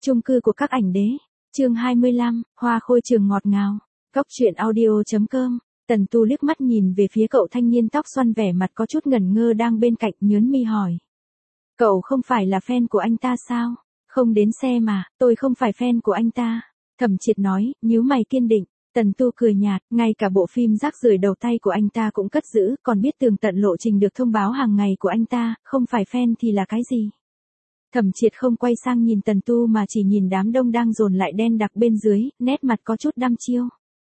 Chung cư của các ảnh đế. Chương 25, hoa khôi trường ngọt ngào. Góc truyện audio.com. Tần Tu liếc mắt nhìn về phía cậu thanh niên tóc xoăn vẻ mặt có chút ngẩn ngơ đang bên cạnh, nhớn mi hỏi. Cậu không phải là fan của anh ta sao? Không đến xem mà, tôi không phải fan của anh ta. Thẩm Triệt nói, nhíu mày kiên định. Tần Tu cười nhạt, ngay cả bộ phim rác rưởi đầu tay của anh ta cũng cất giữ, còn biết tường tận lộ trình được thông báo hàng ngày của anh ta, không phải fan thì là cái gì? Thẩm Triệt không quay sang nhìn Tần Tu mà chỉ nhìn đám đông đang dồn lại đen đặc bên dưới, nét mặt có chút đăm chiêu.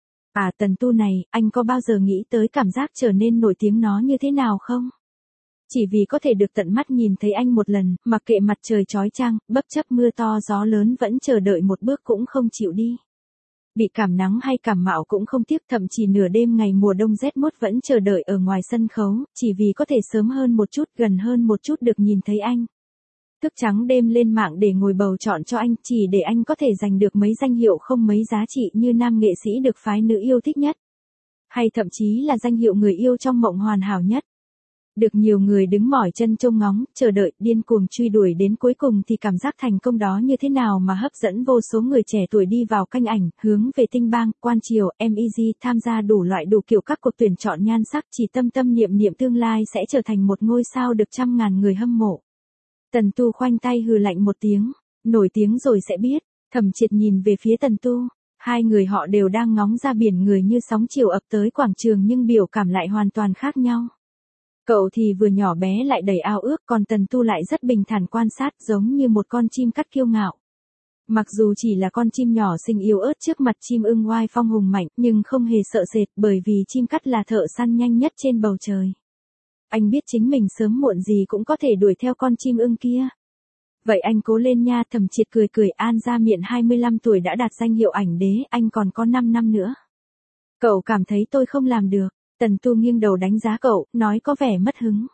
À Tần Tu này, anh có bao giờ nghĩ tới cảm giác trở nên nổi tiếng nó như thế nào không? Chỉ vì có thể được tận mắt nhìn thấy anh một lần, mặc kệ mặt trời chói chang, bất chấp mưa to gió lớn vẫn chờ đợi một bước cũng không chịu đi. Bị cảm nắng hay cảm mạo cũng không tiếc, thậm chí nửa đêm ngày mùa đông rét mốt vẫn chờ đợi ở ngoài sân khấu, chỉ vì có thể sớm hơn một chút, gần hơn một chút được nhìn thấy anh. Thức trắng đêm lên mạng để ngồi bầu chọn cho anh, chỉ để anh có thể giành được mấy danh hiệu không mấy giá trị như nam nghệ sĩ được phái nữ yêu thích nhất. Hay thậm chí là danh hiệu người yêu trong mộng hoàn hảo nhất. Được nhiều người đứng mỏi chân trông ngóng, chờ đợi, điên cuồng truy đuổi đến cuối cùng thì cảm giác thành công đó như thế nào mà hấp dẫn vô số người trẻ tuổi đi vào kênh ảnh, hướng về tinh bang, quan triều, MEG, tham gia đủ loại đủ kiểu các cuộc tuyển chọn nhan sắc, chỉ tâm tâm niệm niệm tương lai sẽ trở thành một ngôi sao được trăm ngàn người hâm mộ. Tần Tu khoanh tay hừ lạnh một tiếng, nổi tiếng rồi sẽ biết. Thẩm Triệt nhìn về phía Tần Tu, hai người họ đều đang ngóng ra biển người như sóng chiều ập tới quảng trường nhưng biểu cảm lại hoàn toàn khác nhau. Cậu thì vừa nhỏ bé lại đầy ao ước, còn Tần Tu lại rất bình thản quan sát, giống như một con chim cắt kiêu ngạo. Mặc dù chỉ là con chim nhỏ xinh yếu ớt trước mặt chim ưng oai phong hùng mạnh, nhưng không hề sợ sệt, bởi vì chim cắt là thợ săn nhanh nhất trên bầu trời. Anh biết chính mình sớm muộn gì cũng có thể đuổi theo con chim ưng kia. Vậy anh cố lên nha. Thẩm Triệt cười cười. An Gia Miện 25 tuổi đã đạt danh hiệu ảnh đế, anh còn có 5 năm nữa. Cậu cảm thấy tôi không làm được? Tần Tu nghiêng đầu đánh giá cậu, nói có vẻ mất hứng.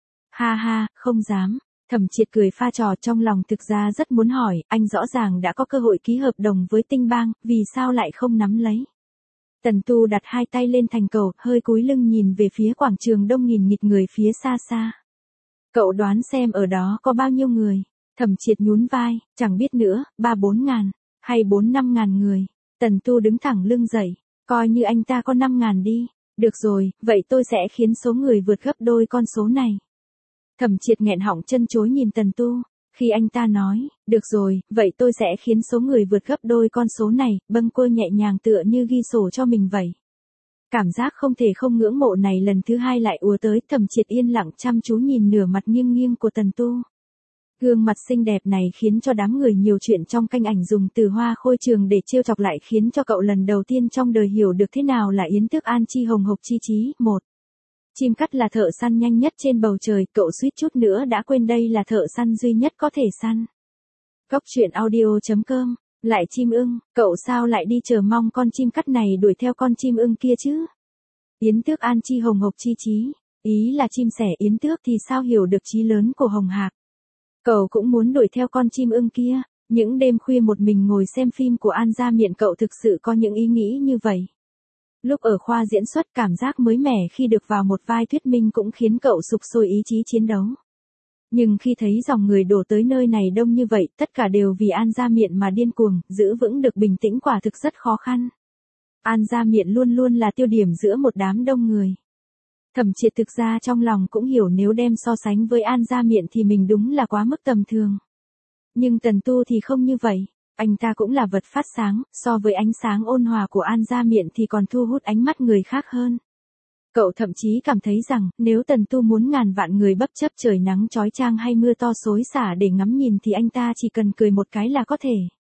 Ha ha, không dám. Thẩm Triệt cười pha trò, trong lòng thực ra rất muốn hỏi, anh rõ ràng đã có cơ hội ký hợp đồng với Tinh Bang, vì sao lại không nắm lấy? Tần Tu đặt hai tay lên thành cầu, hơi cúi lưng nhìn về phía quảng trường đông nghìn nghịt người phía xa xa. Cậu đoán xem ở đó có bao nhiêu người? Thẩm Triệt nhún vai, chẳng biết nữa, 3-4 ngàn, hay 4-5 ngàn người. Tần Tu đứng thẳng lưng dậy, coi như anh ta có 5 ngàn đi. Được rồi, vậy tôi sẽ khiến số người vượt gấp đôi con số này. Thẩm Triệt nghẹn họng chân chối nhìn Tần Tu. Khi anh ta nói, được rồi, vậy tôi sẽ khiến số người vượt gấp đôi con số này, bâng quơ nhẹ nhàng tựa như ghi sổ cho mình vậy. Cảm giác không thể không ngưỡng mộ này lần thứ hai lại ùa tới. Thẩm Triệt yên lặng chăm chú nhìn nửa mặt nghiêng nghiêng của Tần Tu. Gương mặt xinh đẹp này khiến cho đám người nhiều chuyện trong kênh ảnh dùng từ hoa khôi trường để trêu chọc, lại khiến cho cậu lần đầu tiên trong đời hiểu được thế nào là yến tước an chi hồng hộc chi chí. 1. Chim cắt là thợ săn nhanh nhất trên bầu trời, cậu suýt chút nữa đã quên đây là thợ săn duy nhất có thể săn. Góc truyện audio.com. Lại chim ưng, cậu sao lại đi chờ mong con chim cắt này đuổi theo con chim ưng kia chứ? Yến tước an chi hồng hộc chi chí, ý là chim sẻ yến tước thì sao hiểu được chí lớn của Hồng Hạc. Cậu cũng muốn đuổi theo con chim ưng kia. Những đêm khuya một mình ngồi xem phim của An Gia Miện, cậu thực sự có những ý nghĩ như vậy. Lúc ở khoa diễn xuất, cảm giác mới mẻ khi được vào một vai thuyết minh cũng khiến cậu sục sôi ý chí chiến đấu. Nhưng khi thấy dòng người đổ tới nơi này đông như vậy, tất cả đều vì An Gia Miện mà điên cuồng, giữ vững được bình tĩnh quả thực rất khó khăn. An Gia Miện luôn luôn là tiêu điểm giữa một đám đông người. Thẩm Triệt thực ra trong lòng cũng hiểu nếu đem so sánh với An Gia Miện thì mình đúng là quá mức tầm thường. Nhưng Tần Tu thì không như vậy. Anh ta cũng là vật phát sáng, so với ánh sáng ôn hòa của An Gia Miện thì còn thu hút ánh mắt người khác hơn. Cậu thậm chí cảm thấy rằng, nếu Tần Tu muốn ngàn vạn người bất chấp trời nắng chói chang hay mưa to xối xả để ngắm nhìn thì anh ta chỉ cần cười một cái là có thể.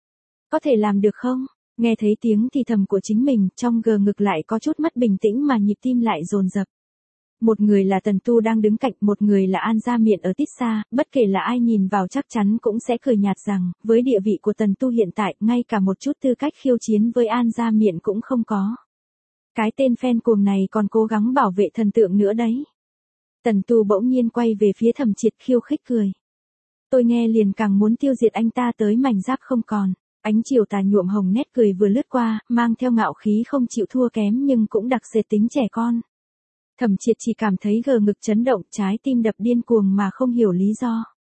Có thể làm được không? Nghe thấy tiếng thì thầm của chính mình, trong gờ ngực lại có chút mất bình tĩnh mà nhịp tim lại dồn dập. Một người là Tần Tu đang đứng cạnh, một người là An Gia Miện ở tít xa, bất kể là ai nhìn vào chắc chắn cũng sẽ cười nhạt rằng, với địa vị của Tần Tu hiện tại, ngay cả một chút tư cách khiêu chiến với An Gia Miện cũng không có. Cái tên fan cuồng này còn cố gắng bảo vệ thần tượng nữa đấy. Tần Tu bỗng nhiên quay về phía Thẩm Triệt khiêu khích cười. Tôi nghe liền càng muốn tiêu diệt anh ta tới mảnh giáp không còn. Ánh chiều tà nhuộm hồng nét cười vừa lướt qua, mang theo ngạo khí không chịu thua kém nhưng cũng đặc sệt tính trẻ con. Thẩm Triệt chỉ cảm thấy gờ ngực chấn động, trái tim đập điên cuồng mà không hiểu lý do.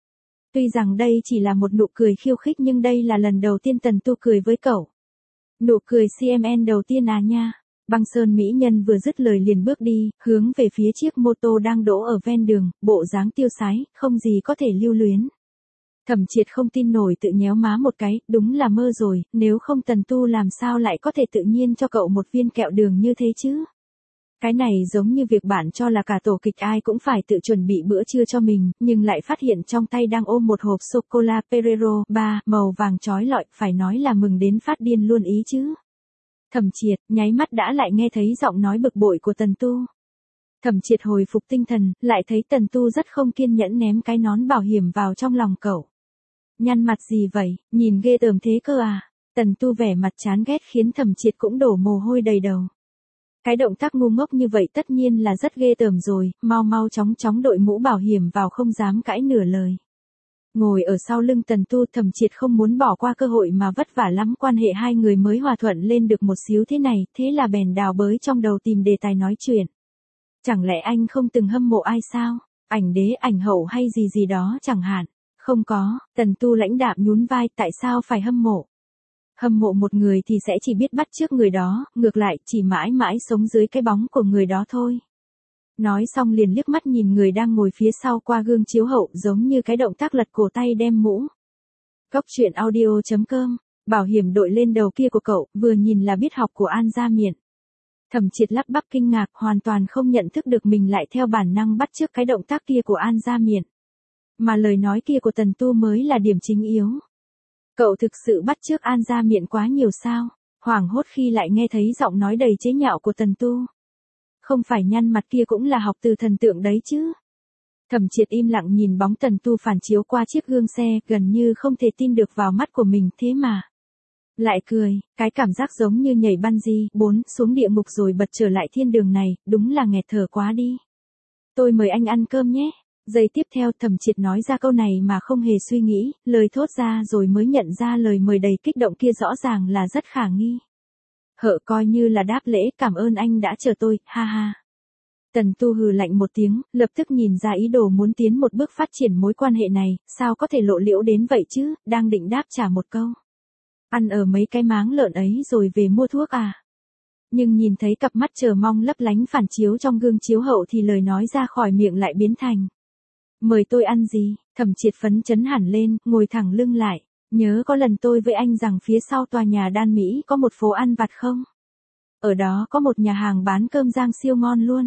Tuy rằng đây chỉ là một nụ cười khiêu khích nhưng đây là lần đầu tiên Tần Tu cười với cậu. Nụ cười CMN đầu tiên à nha. Băng Sơn mỹ nhân vừa dứt lời liền bước đi, hướng về phía chiếc mô tô đang đỗ ở ven đường, bộ dáng tiêu sái, không gì có thể lưu luyến. Thẩm Triệt không tin nổi tự nhéo má một cái, đúng là mơ rồi, nếu không Tần Tu làm sao lại có thể tự nhiên cho cậu một viên kẹo đường như thế chứ? Cái này giống như việc bạn cho là cả tổ kịch ai cũng phải tự chuẩn bị bữa trưa cho mình, nhưng lại phát hiện trong tay đang ôm một hộp sô-cô-la Ferrero, màu vàng chói lọi, phải nói là mừng đến phát điên luôn ý chứ. Thẩm Triệt, nháy mắt đã lại nghe thấy giọng nói bực bội của Tần Tu. Thẩm Triệt hồi phục tinh thần, lại thấy Tần Tu rất không kiên nhẫn ném cái nón bảo hiểm vào trong lòng cậu. Nhăn mặt gì vậy, nhìn ghê tởm thế cơ à? Tần Tu vẻ mặt chán ghét khiến Thẩm Triệt cũng đổ mồ hôi đầy đầu. Cái động tác ngu ngốc như vậy tất nhiên là rất ghê tởm rồi, mau chóng đội mũ bảo hiểm vào không dám cãi nửa lời. Ngồi ở sau lưng Tần Tu, Thẩm Triệt không muốn bỏ qua cơ hội mà vất vả lắm quan hệ hai người mới hòa thuận lên được một xíu thế này, thế là bèn đào bới trong đầu tìm đề tài nói chuyện. Chẳng lẽ anh không từng hâm mộ ai sao? Ảnh đế ảnh hậu hay gì đó chẳng hạn. Không có, Tần Tu lãnh đạm nhún vai, tại sao phải hâm mộ? Hâm mộ một người thì sẽ chỉ biết bắt chước người đó, ngược lại chỉ mãi mãi sống dưới cái bóng của người đó thôi. Nói xong liền liếc mắt nhìn người đang ngồi phía sau qua gương chiếu hậu giống như cái động tác lật cổ tay đem mũ. Cốc truyện audio.com, bảo hiểm đội lên đầu kia của cậu, vừa nhìn là biết học của An Gia Miện. Thẩm Triệt lắp bắp kinh ngạc, hoàn toàn không nhận thức được mình lại theo bản năng bắt chước cái động tác kia của An Gia Miện. Mà lời nói kia của Tần Tu mới là điểm chính yếu. Cậu thực sự bắt chước An Gia Miện quá nhiều sao? Hoảng hốt khi lại nghe thấy giọng nói đầy chế nhạo của Tần Tu. Không phải nhăn mặt kia cũng là học từ thần tượng đấy chứ. Thẩm Triệt im lặng nhìn bóng Tần Tu phản chiếu qua chiếc gương xe, gần như không thể tin được vào mắt của mình, thế mà. Lại cười, cái cảm giác giống như nhảy bungee, xuống địa ngục rồi bật trở lại thiên đường này, đúng là nghẹt thở quá đi. Tôi mời anh ăn cơm nhé. Giây tiếp theo Thẩm Triệt nói ra câu này mà không hề suy nghĩ, lời thốt ra rồi mới nhận ra lời mời đầy kích động kia rõ ràng là rất khả nghi. Hợ coi như là đáp lễ, cảm ơn anh đã chờ tôi, ha ha. Tần Tu hừ lạnh một tiếng, lập tức nhìn ra ý đồ muốn tiến một bước phát triển mối quan hệ này, sao có thể lộ liễu đến vậy chứ, đang định đáp trả một câu. Ăn ở mấy cái máng lợn ấy rồi về mua thuốc à. Nhưng nhìn thấy cặp mắt chờ mong lấp lánh phản chiếu trong gương chiếu hậu thì lời nói ra khỏi miệng lại biến thành. Mời tôi ăn gì? Thẩm Triệt phấn chấn hẳn lên, ngồi thẳng lưng lại. Nhớ có lần tôi với anh rằng phía sau tòa nhà Đan Mỹ có một phố ăn vặt không? Ở đó có một nhà hàng bán cơm rang siêu ngon luôn.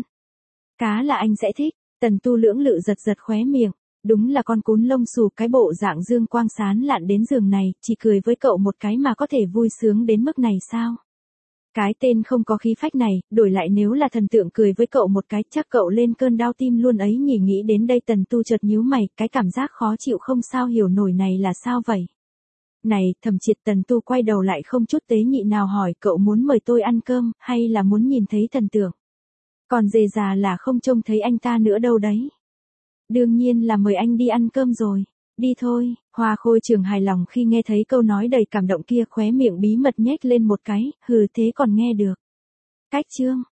Cá là anh sẽ thích. Tần Tu lưỡng lự giật khóe miệng. Đúng là con cún lông xù, cái bộ dạng dương quang sán lạn đến giường này, chỉ cười với cậu một cái mà có thể vui sướng đến mức này sao? Cái tên không có khí phách này, đổi lại nếu là thần tượng cười với cậu một cái chắc cậu lên cơn đau tim luôn ấy nhỉ. Nghĩ đến đây Tần Tu chợt nhíu mày, cái cảm giác khó chịu không sao hiểu nổi này là sao vậy? Này, Thẩm Triệt. Tần Tu quay đầu lại không chút tế nhị nào hỏi, cậu muốn mời tôi ăn cơm, hay là muốn nhìn thấy thần tượng? Còn dề già là không trông thấy anh ta nữa đâu đấy. Đương nhiên là mời anh đi ăn cơm rồi. Đi thôi. Hoa Khôi Trường hài lòng khi nghe thấy câu nói đầy cảm động kia, khóe miệng bí mật nhếch lên một cái, hừ thế còn nghe được. Cách chương.